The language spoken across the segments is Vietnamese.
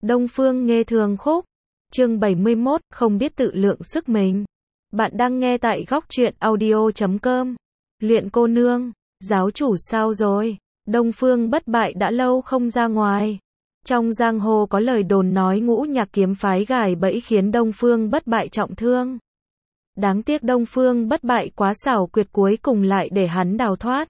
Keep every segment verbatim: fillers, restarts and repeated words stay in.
Đông Phương Nghê Thường Khúc. Chương bảy mươi mốt, không biết tự lượng sức mình. Bạn đang nghe tại góc truyện audio chấm com. Luyện cô nương, giáo chủ sao rồi? Đông Phương Bất Bại đã lâu không ra ngoài. Trong giang hồ có lời đồn nói Ngũ Nhạc kiếm phái gài bẫy khiến Đông Phương Bất Bại trọng thương. Đáng tiếc Đông Phương Bất Bại quá xảo quyệt, cuối cùng lại để hắn đào thoát.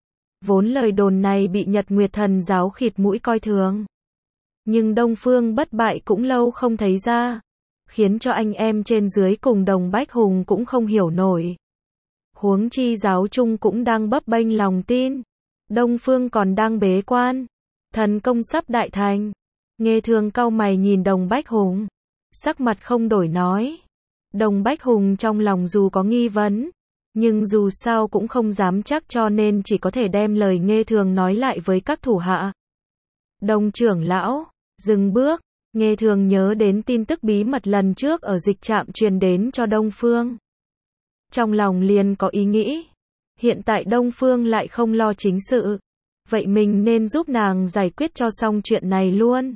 Vốn lời đồn này bị Nhật Nguyệt Thần giáo khịt mũi coi thường. Nhưng Đông Phương Bất Bại cũng lâu không thấy ra, khiến cho anh em trên dưới cùng Đồng Bách Hùng cũng không hiểu nổi. Huống chi giáo chung cũng đang bấp bênh lòng tin. Đông Phương còn đang bế quan, thần công sắp đại thành. Nghê Thường cau mày nhìn Đồng Bách Hùng, sắc mặt không đổi nói. Đồng Bách Hùng trong lòng dù có nghi vấn, nhưng dù sao cũng không dám chắc, cho nên chỉ có thể đem lời Nghê Thường nói lại với các thủ hạ. Đồng trưởng lão, dừng bước. Nghê Thường nhớ đến tin tức bí mật lần trước ở dịch trạm truyền đến cho Đông Phương. Trong lòng liền có ý nghĩ, hiện tại Đông Phương lại không lo chính sự, vậy mình nên giúp nàng giải quyết cho xong chuyện này luôn.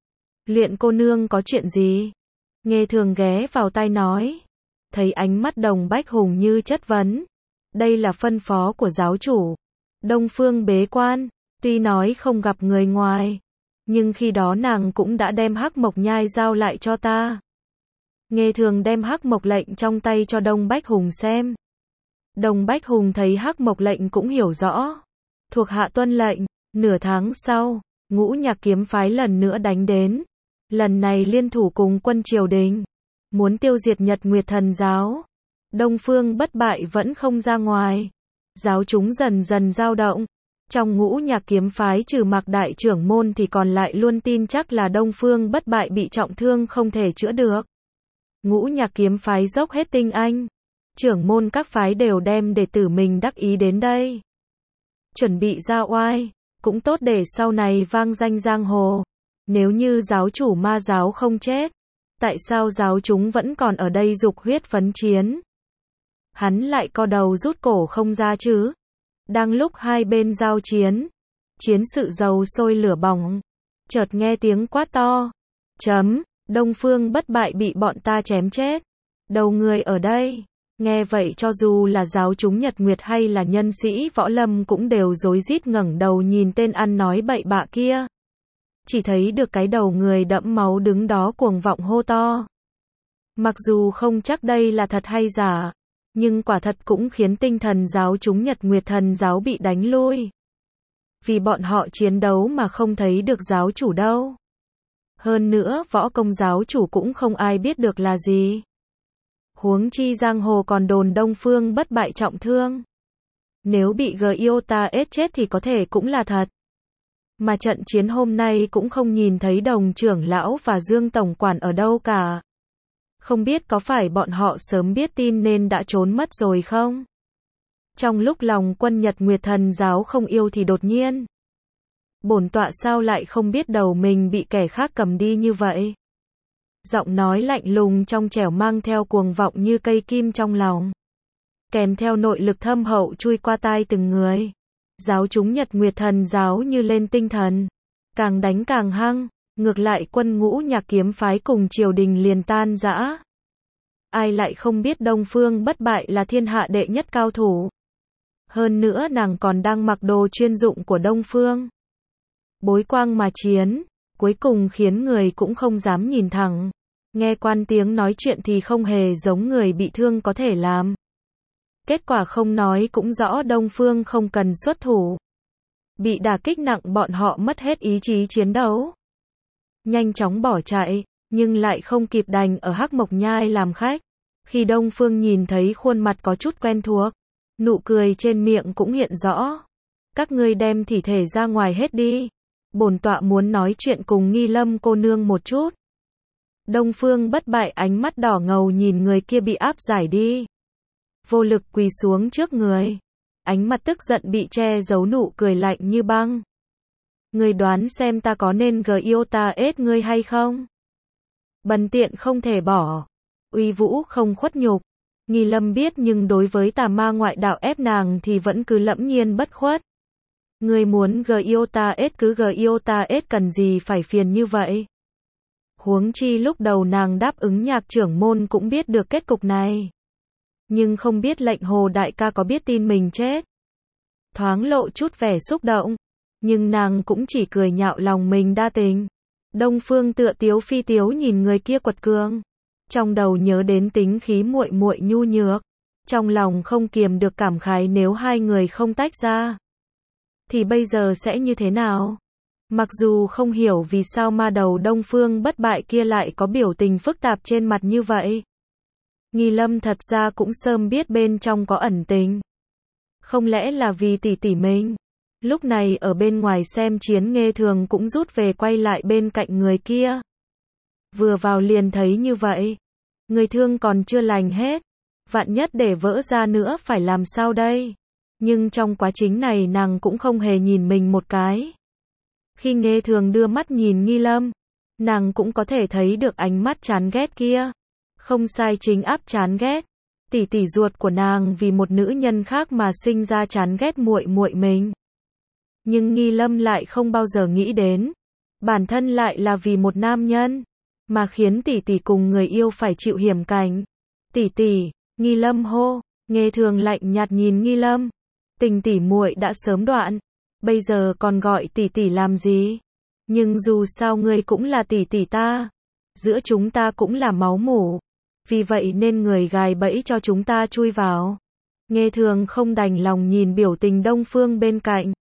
Luyện cô nương có chuyện gì? Nghê Thường ghé vào tai nói. Thấy ánh mắt Đồng Bách Hùng như chất vấn. Đây là phân phó của giáo chủ. Đông Phương bế quan, tuy nói không gặp người ngoài, nhưng khi đó nàng cũng đã đem Hắc Mộc Nhai giao lại cho ta. Nghê Thường đem Hắc Mộc lệnh trong tay cho Đông Bách Hùng xem. Đồng Bách Hùng thấy Hắc Mộc lệnh cũng hiểu rõ. Thuộc hạ tuân lệnh. Nửa tháng sau, Ngũ Nhạc kiếm phái lần nữa đánh đến. Lần này liên thủ cùng quân triều đình, muốn tiêu diệt Nhật Nguyệt Thần giáo. Đông Phương Bất Bại vẫn không ra ngoài. Giáo chúng dần dần dao động. Trong Ngũ Nhạc kiếm phái trừ Mạc đại trưởng môn thì còn lại luôn tin chắc là Đông Phương Bất Bại bị trọng thương không thể chữa được. Ngũ Nhạc kiếm phái dốc hết tinh anh. Trưởng môn các phái đều đem đệ tử mình đắc ý đến đây, chuẩn bị ra oai, cũng tốt để sau này vang danh giang hồ. Nếu như giáo chủ Ma giáo không chết, tại sao giáo chúng vẫn còn ở đây dục huyết phấn chiến? Hắn lại co đầu rút cổ không ra chứ? Đang lúc hai bên giao chiến, chiến sự dầu sôi lửa bỏng, chợt nghe tiếng quát to. Chấm, Đông Phương Bất Bại bị bọn ta chém chết. Đầu người ở đây. Nghe vậy cho dù là giáo chúng Nhật Nguyệt hay là nhân sĩ võ lâm cũng đều rối rít ngẩng đầu nhìn tên ăn nói bậy bạ kia. Chỉ thấy được cái đầu người đẫm máu đứng đó cuồng vọng hô to. Mặc dù không chắc đây là thật hay giả, nhưng quả thật cũng khiến tinh thần giáo chúng Nhật Nguyệt Thần giáo bị đánh lui. Vì bọn họ chiến đấu mà không thấy được giáo chủ đâu. Hơn nữa võ công giáo chủ cũng không ai biết được là gì. Huống chi giang hồ còn đồn Đông Phương Bất Bại trọng thương. Nếu bị Giota ết chết thì có thể cũng là thật. Mà trận chiến hôm nay cũng không nhìn thấy Đồng trưởng lão và Dương tổng quản ở đâu cả. Không biết có phải bọn họ sớm biết tin nên đã trốn mất rồi không? Trong lúc lòng quân Nhật Nguyệt Thần giáo không yêu thì đột nhiên, bổn tọa sao lại không biết đầu mình bị kẻ khác cầm đi như vậy? Giọng nói lạnh lùng trong trẻo mang theo cuồng vọng như cây kim trong lòng, kèm theo nội lực thâm hậu chui qua tai từng người. Giáo chúng Nhật Nguyệt Thần giáo như lên tinh thần, càng đánh càng hăng, ngược lại quân Ngũ Nhạc kiếm phái cùng triều đình liền tan rã. Ai lại không biết Đông Phương Bất Bại là thiên hạ đệ nhất cao thủ. Hơn nữa nàng còn đang mặc đồ chuyên dụng của Đông Phương. Bối quang mà chiến, cuối cùng khiến người cũng không dám nhìn thẳng. Nghe quan tiếng nói chuyện thì không hề giống người bị thương có thể làm. Kết quả không nói cũng rõ Đông Phương không cần xuất thủ. Bị đả kích nặng bọn họ mất hết ý chí chiến đấu. Nhanh chóng bỏ chạy, nhưng lại không kịp đành ở Hắc Mộc Nhai làm khách. Khi Đông Phương nhìn thấy khuôn mặt có chút quen thuộc, nụ cười trên miệng cũng hiện rõ. Các ngươi đem thi thể ra ngoài hết đi. Bổn tọa muốn nói chuyện cùng Nghi Lâm cô nương một chút. Đông Phương Bất Bại ánh mắt đỏ ngầu nhìn người kia bị áp giải đi. Vô lực quỳ xuống trước người. Ánh mặt tức giận bị che giấu nụ cười lạnh như băng. Ngươi đoán xem ta có nên Giota ết ngươi hay không? Bần tiện không thể bỏ. Uy vũ không khuất nhục. Nghi Lâm biết nhưng đối với tà ma ngoại đạo ép nàng thì vẫn cứ lẫm nhiên bất khuất. Ngươi muốn Giota ết cứ Giota ết, cần gì phải phiền như vậy? Huống chi lúc đầu nàng đáp ứng Nhạc trưởng môn cũng biết được kết cục này. Nhưng không biết lệnh Hồ đại ca có biết tin mình chết. Thoáng lộ chút vẻ xúc động. Nhưng nàng cũng chỉ cười nhạo lòng mình đa tình. Đông Phương tựa tiếu phi tiếu nhìn người kia quật cường. Trong đầu nhớ đến tính khí muội muội nhu nhược. Trong lòng không kiềm được cảm khái nếu hai người không tách ra. Thì bây giờ sẽ như thế nào? Mặc dù không hiểu vì sao ma đầu Đông Phương bất bại kia lại có biểu tình phức tạp trên mặt như vậy. Nghi Lâm thật ra cũng sớm biết bên trong có ẩn tình. Không lẽ là vì tỷ tỷ mình? Lúc này ở bên ngoài xem chiến Nghê Thường cũng rút về quay lại bên cạnh người kia. Vừa vào liền thấy như vậy. Người thương còn chưa lành hết. Vạn nhất để vỡ ra nữa phải làm sao đây? Nhưng trong quá trình này nàng cũng không hề nhìn mình một cái. Khi Nghê Thường đưa mắt nhìn Nghi Lâm, nàng cũng có thể thấy được ánh mắt chán ghét kia. Không sai, chính áp chán ghét. Tỷ tỷ ruột của nàng vì một nữ nhân khác mà sinh ra chán ghét muội muội mình. Nhưng Nghi Lâm lại không bao giờ nghĩ đến, bản thân lại là vì một nam nhân mà khiến tỷ tỷ cùng người yêu phải chịu hiểm cảnh. Tỷ tỷ, Nghi Lâm hô. Nghê Thường lạnh nhạt nhìn Nghi Lâm. Tình tỷ muội đã sớm đoạn, bây giờ còn gọi tỷ tỷ làm gì? Nhưng dù sao ngươi cũng là tỷ tỷ ta, giữa chúng ta cũng là máu mủ, vì vậy nên người gài bẫy cho chúng ta chui vào. Nghê Thường không đành lòng nhìn biểu tình Đông Phương bên cạnh.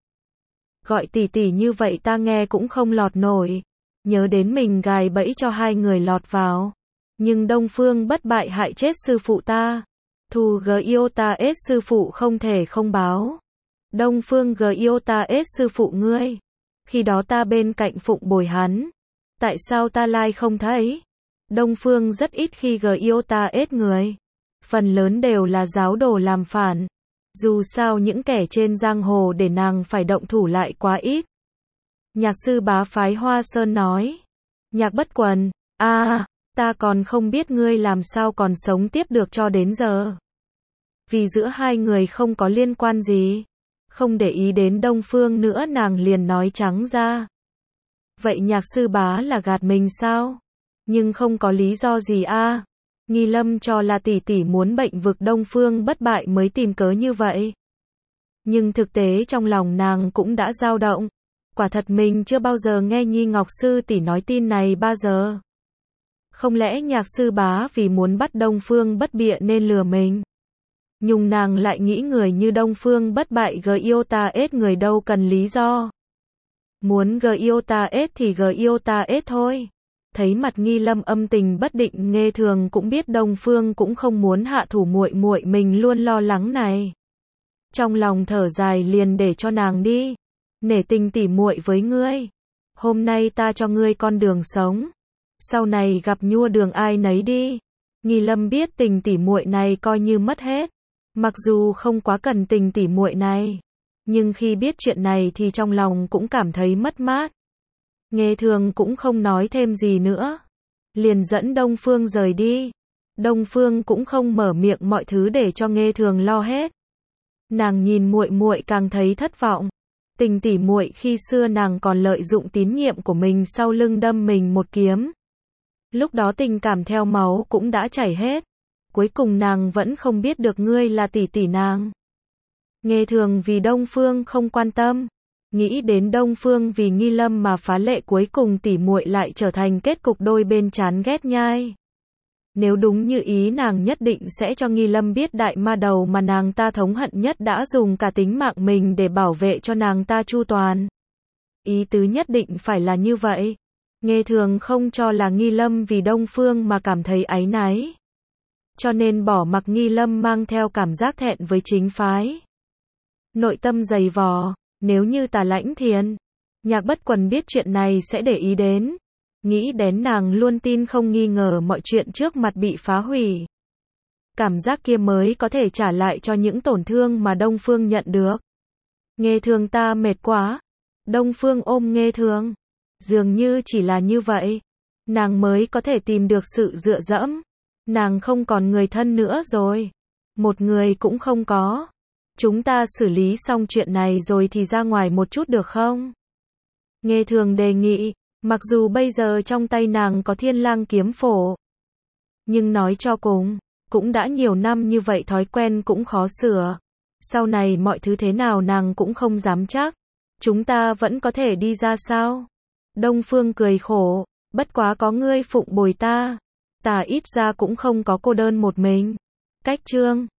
Gọi tỷ tỷ như vậy ta nghe cũng không lọt nổi. Nhớ đến mình gài bẫy cho hai người lọt vào. Nhưng Đông Phương bất bại hại chết sư phụ ta. Thù g yêu ta ết sư phụ không thể không báo. Đông Phương g yêu ta ết sư phụ ngươi. Khi đó ta bên cạnh phụng bồi hắn. Tại sao ta lai không thấy? Đông Phương rất ít khi g yêu ta ết người. Phần lớn đều là giáo đồ làm phản. Dù sao những kẻ trên giang hồ để nàng phải động thủ lại quá ít. Nhạc sư bá phái Hoa Sơn nói. Nhạc Bất Quần, a à, ta còn không biết ngươi làm sao còn sống tiếp được cho đến giờ. Vì giữa hai người không có liên quan gì. Không để ý đến Đông Phương nữa nàng liền nói trắng ra. Vậy nhạc sư bá là gạt mình sao? Nhưng không có lý do gì a à. Nghi Lâm cho là tỷ tỷ muốn bệnh vực Đông Phương bất bại mới tìm cớ như vậy. Nhưng thực tế trong lòng nàng cũng đã dao động. Quả thật mình chưa bao giờ nghe Nhi Ngọc sư tỷ nói tin này bao giờ. Không lẽ nhạc sư bá vì muốn bắt Đông Phương bất bịa nên lừa mình? Nhưng nàng lại nghĩ người như Đông Phương bất bại g yêu ta ết người đâu cần lý do. Muốn g yêu ta ết thì g yêu ta ết thôi. Thấy mặt Nghi Lâm âm tình bất định, Nghê Thường cũng biết Đông Phương cũng không muốn hạ thủ muội muội mình luôn lo lắng này. Trong lòng thở dài liền để cho nàng đi. Nể tình tỉ muội với ngươi. Hôm nay ta cho ngươi con đường sống. Sau này gặp nhua đường ai nấy đi. Nghi Lâm biết tình tỉ muội này coi như mất hết. Mặc dù không quá cần tình tỉ muội này, nhưng khi biết chuyện này thì trong lòng cũng cảm thấy mất mát. Nghê Thường cũng không nói thêm gì nữa, liền dẫn Đông Phương rời đi. Đông Phương cũng không mở miệng, mọi thứ để cho Nghê Thường lo hết. Nàng nhìn muội muội càng thấy thất vọng. Tình tỉ muội khi xưa nàng còn lợi dụng tín nhiệm của mình sau lưng đâm mình một kiếm. Lúc đó tình cảm theo máu cũng đã chảy hết. Cuối cùng nàng vẫn không biết được ngươi là tỷ tỷ nàng. Nghê Thường vì Đông Phương không quan tâm. Nghĩ đến Đông Phương vì Nghi Lâm mà phá lệ, cuối cùng tỷ muội lại trở thành kết cục đôi bên chán ghét nhai. Nếu đúng như ý nàng nhất định sẽ cho Nghi Lâm biết đại ma đầu mà nàng ta thống hận nhất đã dùng cả tính mạng mình để bảo vệ cho nàng ta chu toàn. Ý tứ nhất định phải là như vậy. Nghê Thường không cho là Nghi Lâm vì Đông Phương mà cảm thấy áy náy. Cho nên bỏ mặc Nghi Lâm mang theo cảm giác thẹn với chính phái. Nội tâm dày vò, nếu như Tà Lãnh Thiền, Nhạc Bất Quần biết chuyện này sẽ để ý đến. Nghĩ đến nàng luôn tin không nghi ngờ mọi chuyện trước mặt bị phá hủy. Cảm giác kia mới có thể trả lại cho những tổn thương mà Đông Phương nhận được. Nghê Thường ta mệt quá. Đông Phương ôm Nghê Thường. Dường như chỉ là như vậy, nàng mới có thể tìm được sự dựa dẫm. Nàng không còn người thân nữa rồi. Một người cũng không có. Chúng ta xử lý xong chuyện này rồi thì ra ngoài một chút được không? Nghê Thường đề nghị. Mặc dù bây giờ trong tay nàng có Thiên Lang kiếm phổ, nhưng nói cho cùng, cũng đã nhiều năm như vậy thói quen cũng khó sửa. Sau này mọi thứ thế nào nàng cũng không dám chắc. Chúng ta vẫn có thể đi ra sao? Đông Phương cười khổ, bất quá có ngươi phụng bồi ta, ta ít ra cũng không có cô đơn một mình. Cách chương